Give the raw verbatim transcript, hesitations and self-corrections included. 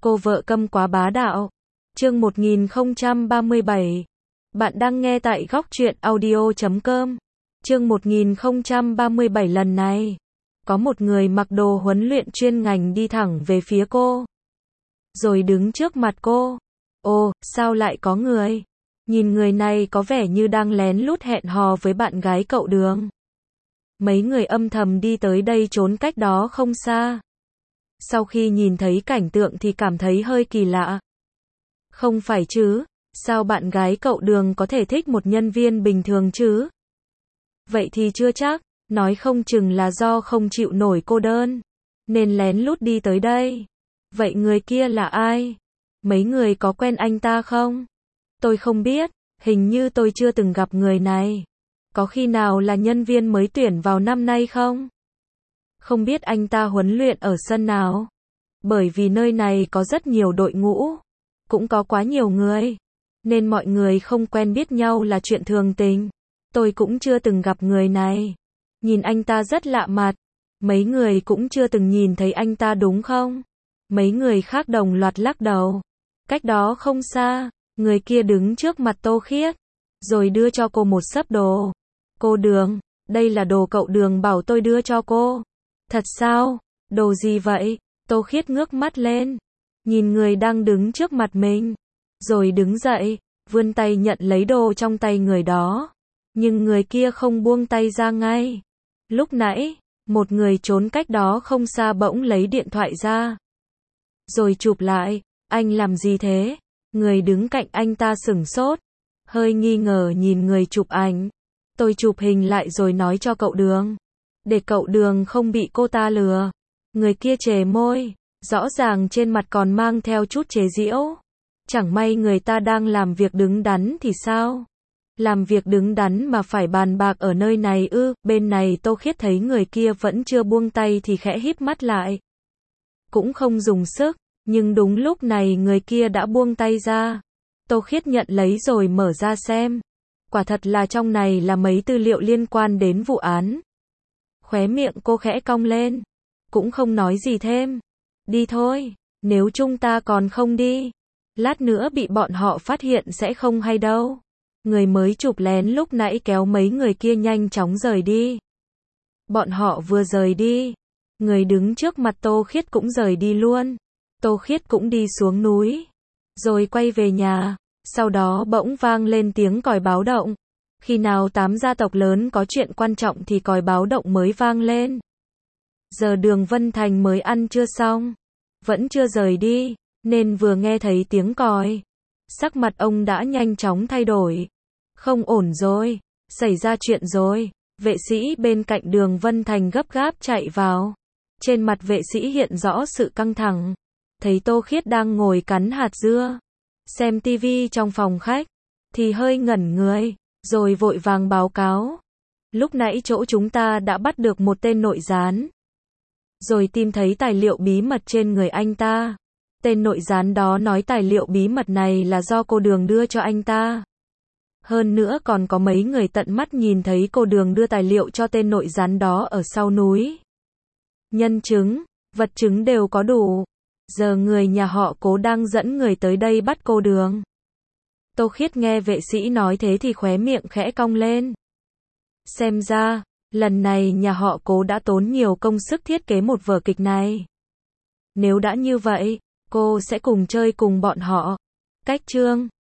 Cô vợ câm quá bá đạo. Chương một nghìn không trăm ba mươi bảy. Bạn đang nghe tại góc truyện audio chấm com. Chương một nghìn không trăm ba mươi bảy lần này. Có một người mặc đồ huấn luyện chuyên ngành đi thẳng về phía cô. Rồi đứng trước mặt cô. Ồ, sao lại có người? Nhìn người này có vẻ như đang lén lút hẹn hò với bạn gái cậu Đường. Mấy người âm thầm đi tới đây trốn cách đó không xa. Sau khi nhìn thấy cảnh tượng thì cảm thấy hơi kỳ lạ. Không phải chứ, sao bạn gái cậu Đường có thể thích một nhân viên bình thường chứ? Vậy thì chưa chắc, nói không chừng là do không chịu nổi cô đơn, nên lén lút đi tới đây. Vậy người kia là ai? Mấy người có quen anh ta không? Tôi không biết, hình như tôi chưa từng gặp người này. Có khi nào là nhân viên mới tuyển vào năm nay không? Không biết anh ta huấn luyện ở sân nào? Bởi vì nơi này có rất nhiều đội ngũ, cũng có quá nhiều người, nên mọi người không quen biết nhau là chuyện thường tình. Tôi cũng chưa từng gặp người này. Nhìn anh ta rất lạ mặt. Mấy người cũng chưa từng nhìn thấy anh ta đúng không? Mấy người khác đồng loạt lắc đầu. Cách đó không xa, người kia đứng trước mặt Tô Khiết, rồi đưa cho cô một xấp đồ. Cô Đường, đây là đồ cậu Đường bảo tôi đưa cho cô. Thật sao? Đồ gì vậy? Tô Khiết ngước mắt lên, nhìn người đang đứng trước mặt mình, rồi đứng dậy, vươn tay nhận lấy đồ trong tay người đó. Nhưng người kia không buông tay ra ngay. Lúc nãy, một người trốn cách đó không xa bỗng lấy điện thoại ra, rồi chụp lại. Anh làm gì thế? Người đứng cạnh anh ta sửng sốt, hơi nghi ngờ nhìn người chụp ảnh. Tôi chụp hình lại rồi nói cho cậu Đường, để cậu Đường không bị cô ta lừa. Người kia chề môi, rõ ràng trên mặt còn mang theo chút chế giễu. Chẳng may người ta đang làm việc đứng đắn thì sao? Làm việc đứng đắn mà phải bàn bạc ở nơi này ư? Bên này Tô Khiết thấy người kia vẫn chưa buông tay thì khẽ híp mắt lại. Cũng không dùng sức, nhưng đúng lúc này người kia đã buông tay ra. Tô Khiết nhận lấy rồi mở ra xem. Quả thật là trong này là mấy tư liệu liên quan đến vụ án. Khóe miệng cô khẽ cong lên, cũng không nói gì thêm. Đi thôi, nếu chúng ta còn không đi, lát nữa bị bọn họ phát hiện sẽ không hay đâu. Người mới chụp lén lúc nãy kéo mấy người kia nhanh chóng rời đi. Bọn họ vừa rời đi, người đứng trước mặt Tô Khiết cũng rời đi luôn. Tô Khiết cũng đi xuống núi, rồi quay về nhà. Sau đó bỗng vang lên tiếng còi báo động. Khi nào tám gia tộc lớn có chuyện quan trọng thì còi báo động mới vang lên. Giờ Đường Vân Thành mới ăn trưa xong, vẫn chưa rời đi, nên vừa nghe thấy tiếng còi, sắc mặt ông đã nhanh chóng thay đổi. Không ổn rồi, xảy ra chuyện rồi. Vệ sĩ bên cạnh Đường Vân Thành gấp gáp chạy vào. Trên mặt vệ sĩ hiện rõ sự căng thẳng. Thấy Tô Khiết đang ngồi cắn hạt dưa, xem tivi trong phòng khách, thì hơi ngẩn người, rồi vội vàng báo cáo. Lúc nãy chỗ chúng ta đã bắt được một tên nội gián, rồi tìm thấy tài liệu bí mật trên người anh ta. Tên nội gián đó nói tài liệu bí mật này là do cô Đường đưa cho anh ta. Hơn nữa còn có mấy người tận mắt nhìn thấy cô Đường đưa tài liệu cho tên nội gián đó ở sau núi. Nhân chứng, vật chứng đều có đủ. Giờ người nhà họ Cố đang dẫn người tới đây bắt cô Đường. Tô Khiết nghe vệ sĩ nói thế thì khóe miệng khẽ cong lên. Xem ra, lần này nhà họ Cố đã tốn nhiều công sức thiết kế một vở kịch này. Nếu đã như vậy, cô sẽ cùng chơi cùng bọn họ. Cách chương